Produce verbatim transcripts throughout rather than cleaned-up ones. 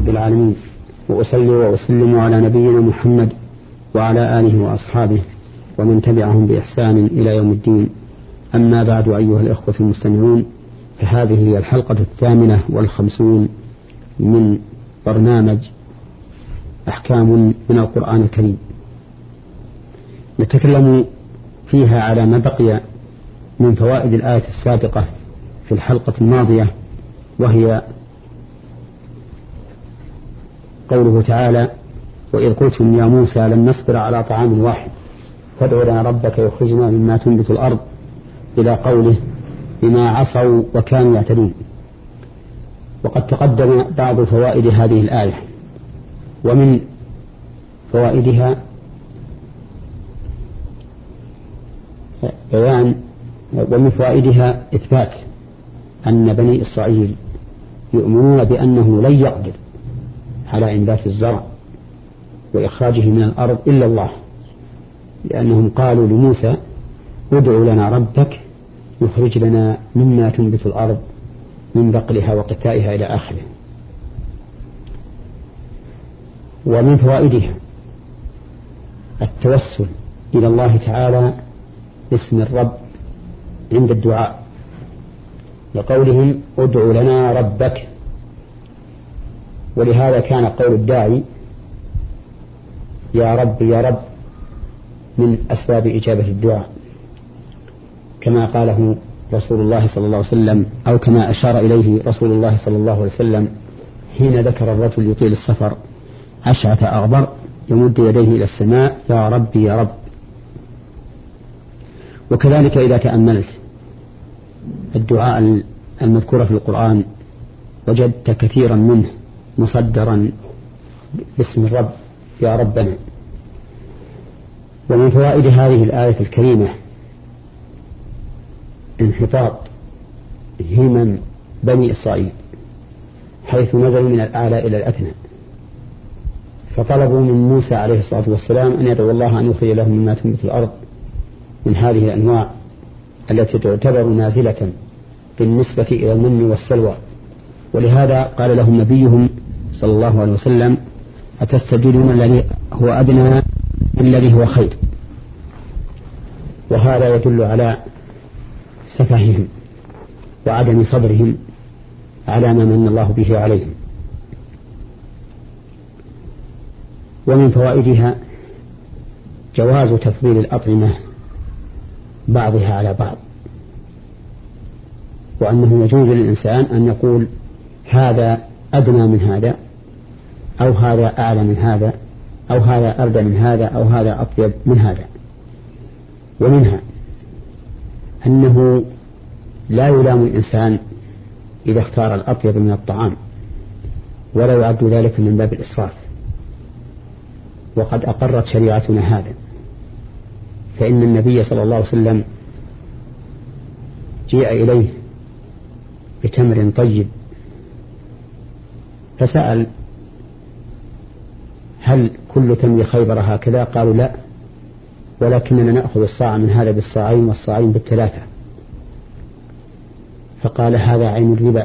رب العالمين، وأصلي وأسلم على نبينا محمد وعلى آله وأصحابه ومن تبعهم بإحسان إلى يوم الدين. أما بعد، أيها الإخوة المستمعون، فهذه هي الحلقة الثامنة والخمسون من برنامج أحكام من القرآن الكريم، نتكلم فيها على ما بقي من فوائد الآية السابقة في الحلقة الماضية، وهي قوله تعالى: وإذ قلتم يا موسى لن نصبر على طعام واحد فادع لنا ربك يخرجنا مما تنبت الأرض، إلى قوله بما عصوا وكانوا يعتدون. وقد تقدم بعض فوائد هذه الآية، ومن فوائدها بيان ومن فوائدها إثبات أن بني إسرائيل يؤمنون بأنه لن يقدر على إنبات الزرع وإخراجه من الأرض إلا الله، لأنهم قالوا لموسى: ادع لنا ربك يخرج لنا مما تنبت الأرض من بقلها وقثائها إلى آخره. ومن فوائدها التوسل إلى الله تعالى باسم الرب عند الدعاء، لقولهم: ادع لنا ربك. ولهذا كان قول الداعي يا رب يا رب من أسباب إجابة الدعاء، كما قاله رسول الله صلى الله عليه وسلم، أو كما أشار إليه رسول الله صلى الله عليه وسلم حين ذكر الرجل يطيل السفر أشعث أغبر يمد يديه إلى السماء: يا رب يا رب. وكذلك إذا تأملت الدعاء المذكور في القرآن وجدت كثيرا منه مصدرا باسم الرب يا ربنا. ومن فوائد هذه الآية الكريمة انحطاط همم بني إسرائيل، حيث نزلوا من الأعلى إلى الأدنى، فطلبوا من موسى عليه الصلاة والسلام أن يدعو الله أن يخرج لهم مما تنبت الأرض من هذه الأنواع التي تعتبر نازلة بالنسبة إلى المن والسلوى. ولهذا قال لهم نبيهم صلى الله عليه وسلم: أتستبدلون الذي هو أدنى بالذي هو خير. وهذا يدل على سفههم وعدم صبرهم على ما من الله به عليهم. ومن فوائدها جواز تفضيل الأطعمة بعضها على بعض، وأنه يجوز للإنسان أن يقول هذا أدنى من هذا، أو هذا أعلى من هذا، أو هذا أردى من هذا، أو هذا أطيب من هذا. ومنها أنه لا يلام الإنسان إذا اختار الأطيب من الطعام، ولا يعد ذلك من باب الإسراف، وقد أقرت شريعتنا هذا. فإن النبي صلى الله عليه وسلم جيء إليه بتمر طيب فسأل: هل كل تمر خيبر هكذا؟ قالوا: لا، ولكننا نأخذ الصاع من هذا بالصاعين والصاعين بالثلاثة. فقال: هذا عين الربا.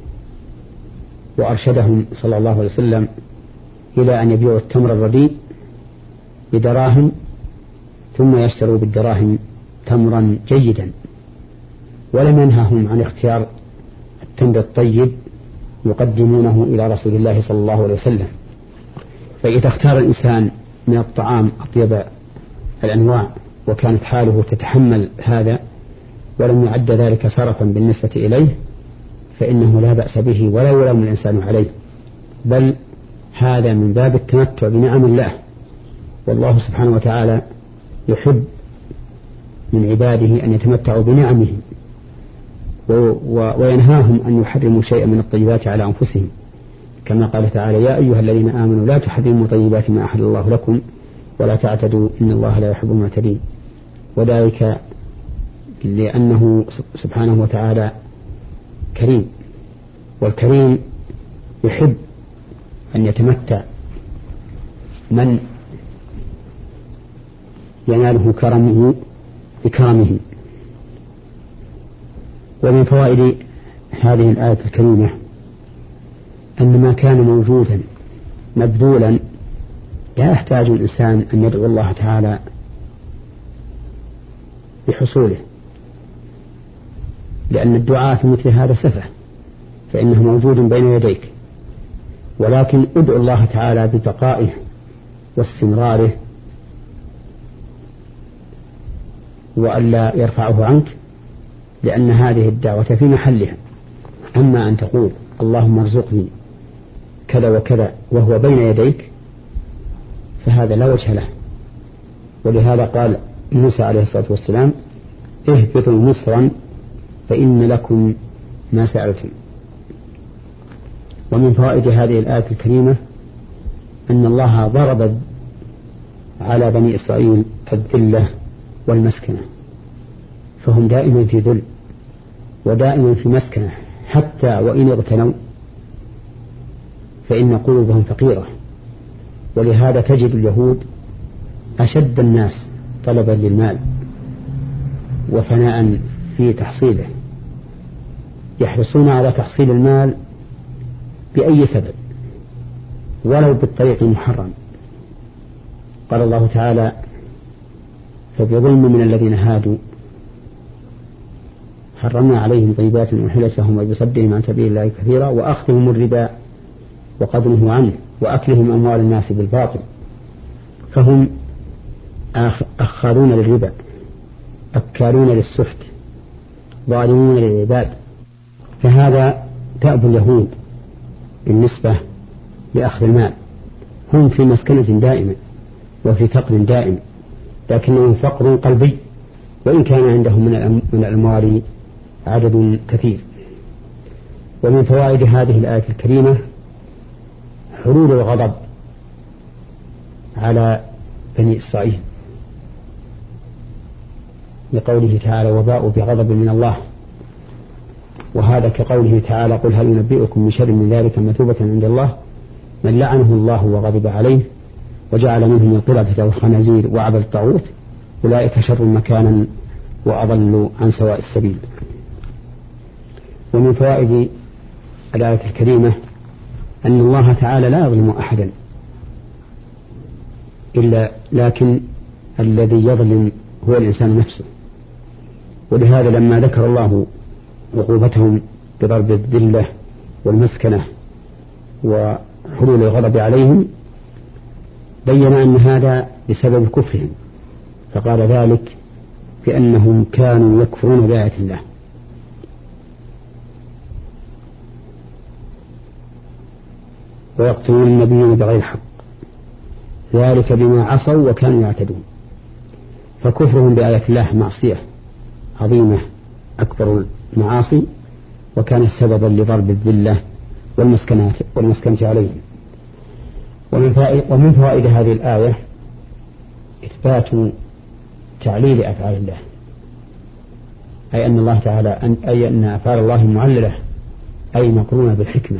وأرشدهم صلى الله عليه وسلم إلى أن يبيعوا التمر الرديء بدراهم ثم يشتروا بالدراهم تمرا جيدا، ولم ينههم عن اختيار التمر الطيب يقدمونه إلى رسول الله صلى الله عليه وسلم. فإذا اختار الإنسان من الطعام أطيب الأنواع وكانت حاله تتحمل هذا ولم يعد ذلك سرفا بالنسبة إليه، فإنه لا بأس به ولا يلام الإنسان عليه، بل هذا من باب التمتع بنعم الله. والله سبحانه وتعالى يحب من عباده أن يتمتعوا بنعمه، وينهاهم أن يحرموا شيئا من الطيبات على أنفسهم، كما قال تعالى: يا أيها الذين آمنوا لا تحرموا طيبات ما أحل الله لكم ولا تعتدوا إن الله لا يحب المعتدين. وذلك لأنه سبحانه وتعالى كريم، والكريم يحب أن يتمتع من يناله كرمه بكرمه. ومن فوائد هذه الآية الكريمة أن ما كان موجودا مبذولا لا يحتاج الإنسان أن يدعو الله تعالى بحصوله، لأن الدعاء في مثل هذا سفه، فإنه موجود بين يديك، ولكن ادعو الله تعالى ببقائه واستمراره وألا يرفعه عنك، لأن هذه الدعوة في محلها. أما أن تقول اللهم ارزقني كذا وكذا وهو بين يديك فهذا لا وجه له. ولهذا قال موسى عليه الصلاة والسلام اهبطوا مصرا فإن لكم ما سألتم. ومن فوائد هذه الآية الكريمة أن الله ضرب على بني إسرائيل الذلة والمسكنة، فهم دائما في ذل ودائما في مسكنة، حتى وإن اغتنوا فإن قلوبهم فقيرة. ولهذا تجد اليهود أشد الناس طلبا للمال وفناء في تحصيله، يحرصون على تحصيل المال بأي سبب ولو بالطريق المحرم. قال الله تعالى فبظلم من الذين هادوا حرمنا عليهم طيبات أحلت لهم وبصدهم عن سبيل الله كثيرا وأخذهم الربا وقد نهوا عنه وأكلهم أموال الناس بالباطل، فهم أخاذون للربا أكالون للسحت ظالمون للعباد. فهذا تأب اليهود بالنسبة لأخذ المال، هم في مسكنة دائمة وفي فقر دائم، لكنهم فقر قلبي، وإن كان عندهم من الأموال عدد كثير. ومن فوائد هذه الآية الكريمة حلول الغضب على بني إسرائيل، لقوله تعالى وباءوا بغضب من الله، وهذا كقوله تعالى قل هل ينبئكم من شر من ذلك مثوبة عند الله من لعنه الله وغضب عليه وجعل منهم القردة والخنازير وعبد الطاغوت أولئك شر مكانا وأضلوا عن سواء السبيل. ومن فوائد الآية الكريمة أن الله تعالى لا يظلم أحدا إلا لكن الذي يظلم هو الإنسان نفسه. ولهذا لما ذكر الله عقوبتهم بضرب الذلة والمسكنة وحلول الغضب عليهم بين أن هذا بسبب كفرهم، فقال ذلك بأنهم كانوا يكفرون بآيات الله. ويقتلون النبيين بغير حق ذلك بما عصوا وكانوا يعتدون. فكفرهم بآيات الله معصية عظيمة أكبر المعاصي، وكان سببا لضرب الذلة والمسكنة والمسكنة عليهم. ومن فوائد, ومن فوائد هذه الآية إثبات تعليل أفعال الله، أي أن الله تعالى أن أي أن أفعال الله معللة أي مقرونة بالحكمة،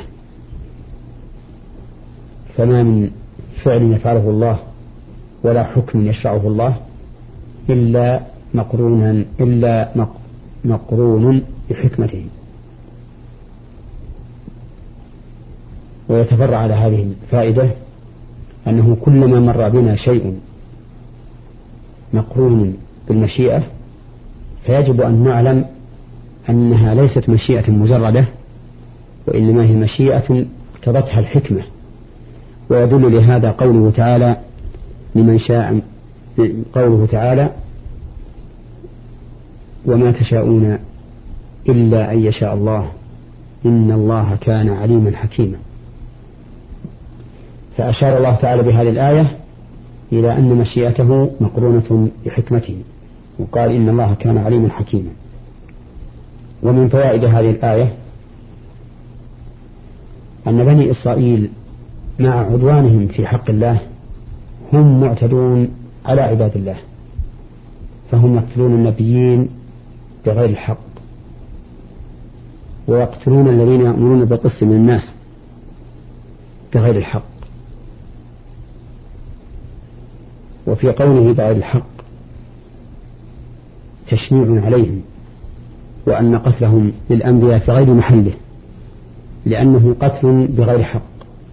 فما من فعل يفعله الله ولا حكم يشرعه الله إلا مقرونا إلا مقرون بحكمته. ويتفرع على هذه الفائدة أنه كلما مر بنا شيء مقرون بالمشيئة فيجب أن نعلم أنها ليست مشيئة مجردة، وإنما هي مشيئة اقتضتها الحكمة. ويدل لهذا قوله تعالى لمن شاء قوله تعالى وما تشاءون إلا أن يشاء الله إن الله كان عليما حكيما. فأشار الله تعالى بهذه الآية إلى أن مشيئته مقرونة بحكمته، وقال إن الله كان عليما حكيما. ومن فوائد هذه الآية أن بني إسرائيل مع عدوانهم في حق الله هم معتدون على عباد الله، فهم يقتلون النبيين بغير الحق ويقتلون الذين يأمرون بالقسط من الناس بغير الحق. وفي قوله بغير الحق تشنيع عليهم، وأن قتلهم للأنبياء في غير محله لأنه قتل بغير حق.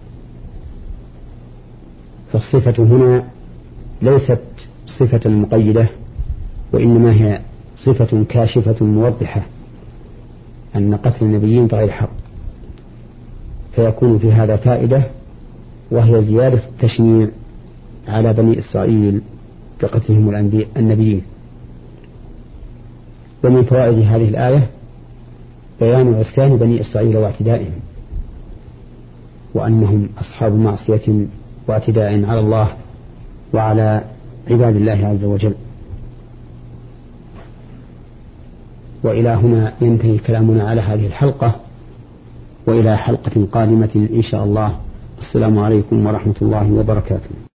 فالصفة هنا ليست صفة مقيدة، وإنما هي صفة كاشفة موضحة أن قتل النبيين بغير حق، فيكون في هذا فائدة، وهي زيادة التشنيع على بني إسرائيل بقتلهم النبيين. ومن فوائد هذه الآية بيان عصيان بني إسرائيل واعتدائهم، وأنهم أصحاب معصية واعتداء على الله وعلى عباد الله عز وجل. وإلى هنا ينتهي كلامنا على هذه الحلقة، وإلى حلقة قادمة إن شاء الله. السلام عليكم ورحمة الله وبركاته.